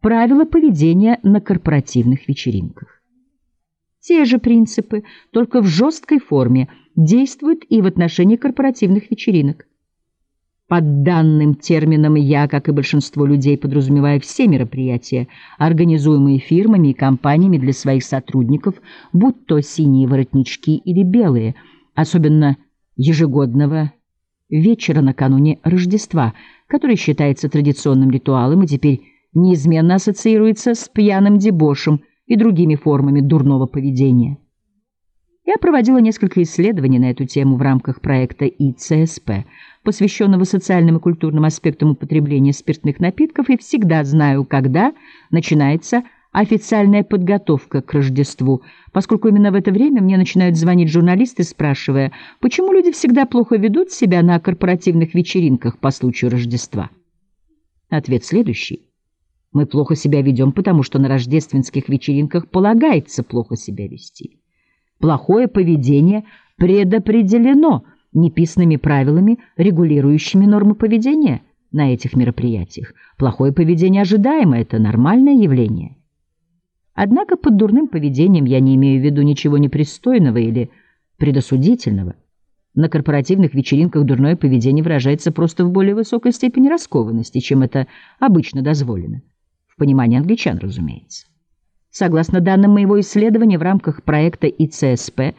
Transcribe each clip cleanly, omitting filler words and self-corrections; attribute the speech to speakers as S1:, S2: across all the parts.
S1: правила поведения на корпоративных вечеринках. Те же принципы, только в жесткой форме, действуют и в отношении корпоративных вечеринок. Под данным термином я, как и большинство людей, подразумеваю все мероприятия, организуемые фирмами и компаниями для своих сотрудников, будь то синие воротнички или белые, особенно ежегодного вечера накануне Рождества, который считается традиционным ритуалом и теперь неизменно ассоциируется с пьяным дебошем и другими формами дурного поведения. Я проводила несколько исследований на эту тему в рамках проекта ИЦСП, посвященного социальным и культурным аспектам употребления спиртных напитков, и всегда знаю, когда начинается официальная подготовка к Рождеству, поскольку именно в это время мне начинают звонить журналисты, спрашивая, почему люди всегда плохо ведут себя на корпоративных вечеринках по случаю Рождества. Ответ следующий. Мы плохо себя ведем, потому что на рождественских вечеринках полагается плохо себя вести. Плохое поведение предопределено неписанными правилами, регулирующими нормы поведения на этих мероприятиях. Плохое поведение ожидаемо, это нормальное явление. Однако под дурным поведением я не имею в виду ничего непристойного или предосудительного. На корпоративных вечеринках дурное поведение выражается просто в более высокой степени раскованности, чем это обычно дозволено. В понимании англичан, разумеется. Согласно данным моего исследования в рамках проекта ИЦСП,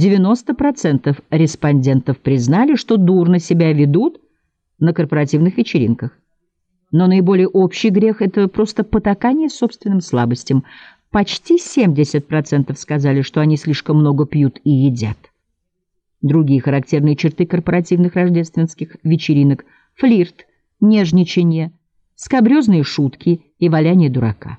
S1: 90% респондентов признали, что дурно себя ведут на корпоративных вечеринках. Но наиболее общий грех – это просто потакание собственным слабостям. Почти 70% сказали, что они слишком много пьют и едят. Другие характерные черты корпоративных рождественских вечеринок – флирт, нежничание, скабрезные шутки и валяние дурака.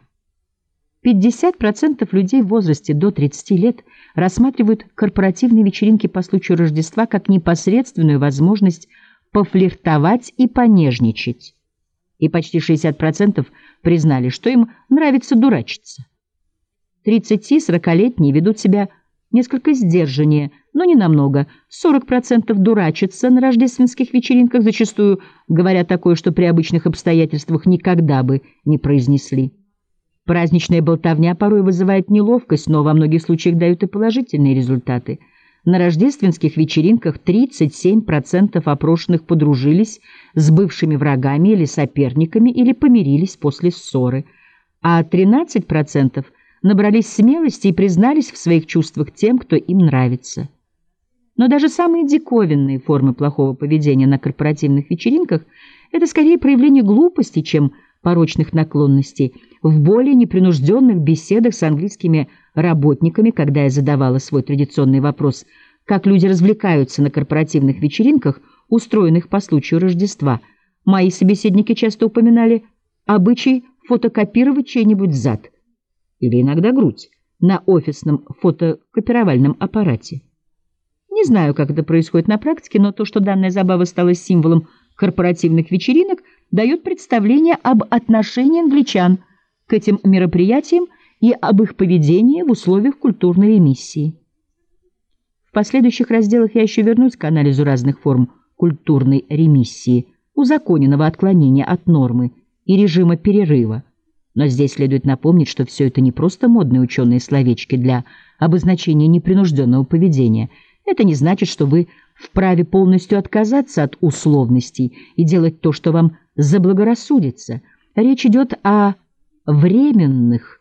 S1: 50% людей в возрасте до 30 лет рассматривают корпоративные вечеринки по случаю Рождества как непосредственную возможность пофлиртовать и понежничать. И почти 60% признали, что им нравится дурачиться. 30-40-летние ведут себя несколько сдержаннее, но не намного. 40% дурачатся на рождественских вечеринках, зачастую говоря такое, что при обычных обстоятельствах никогда бы не произнесли. Праздничная болтовня порой вызывает неловкость, но во многих случаях дают и положительные результаты. На рождественских вечеринках 37% опрошенных подружились с бывшими врагами или соперниками или помирились после ссоры, а 13% набрались смелости и признались в своих чувствах тем, кто им нравится. Но даже самые диковинные формы плохого поведения на корпоративных вечеринках – это скорее проявление глупости, чем порочных наклонностей. В более непринужденных беседах с английскими работниками, когда я задавала свой традиционный вопрос, как люди развлекаются на корпоративных вечеринках, устроенных по случаю Рождества, мои собеседники часто упоминали обычай фотокопировать чей-нибудь зад или иногда грудь на офисном фотокопировальном аппарате. Не знаю, как это происходит на практике, но то, что данная забава стала символом корпоративных вечеринок, дает представление об отношении англичан к этим мероприятиям и об их поведении в условиях культурной ремиссии. В последующих разделах я еще вернусь к анализу разных форм культурной ремиссии, узаконенного отклонения от нормы и режима перерыва. Но здесь следует напомнить, что все это не просто модные ученые словечки для обозначения непринужденного поведения. Это не значит, что вы вправе полностью отказаться от условностей и делать то, что вам заблагорассудится. Речь идет о временных